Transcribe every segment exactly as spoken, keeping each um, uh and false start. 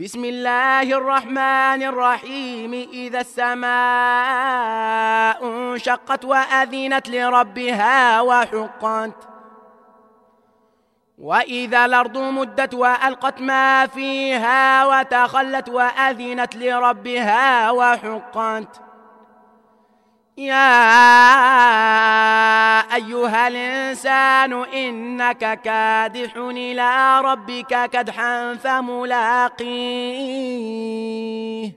بسم الله الرحمن الرحيم. إذا السماء انشقت وأذنت لربها وحقت، وإذا الأرض مدت وألقت ما فيها وتخلت وأذنت لربها وحقت. يا أيها الإنسان إنك كادح إلى ربك كدحا فملاقيه.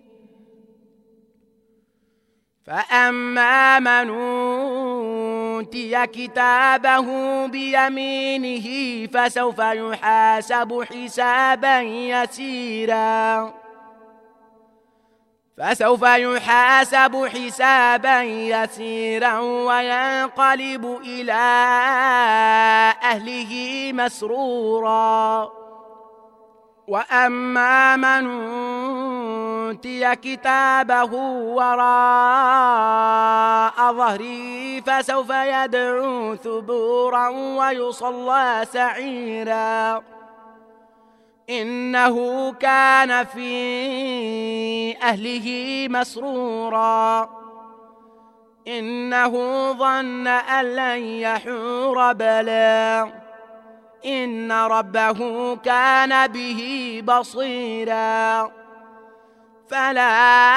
فأما من أوتي كتابه بيمينه فسوف يحاسب حسابا يسيرا فسوف يحاسب حسابا يسيرا وينقلب إلى أهله مسرورا. وأما من أوتي كتابه وراء ظهره فسوف يدعو ثبورا ويصلى سعيرا إنه كان في أهله مسرورا إنه ظن أن لن يحور بلى إن ربه كان به بصيرا. فلا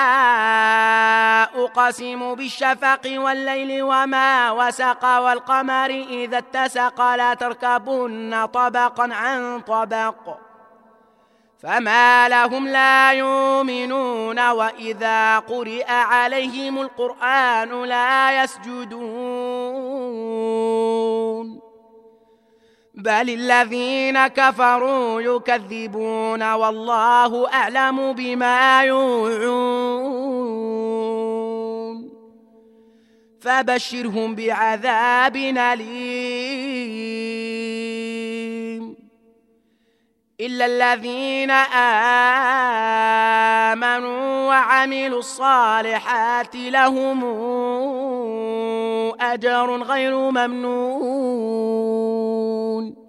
أقسم بالشفق والليل وما وسق والقمر إذا اتسق لتركبن طبقا عن طبق فما لهم لا يؤمنون وإذا قرئ عليهم القرآن لا يسجدون بل الذين كفروا يكذبون والله أعلم بما يوعون فبشرهم بعذاب أليم إلا الذين آمنوا وعملوا الصالحات لهم أجر غير ممنون.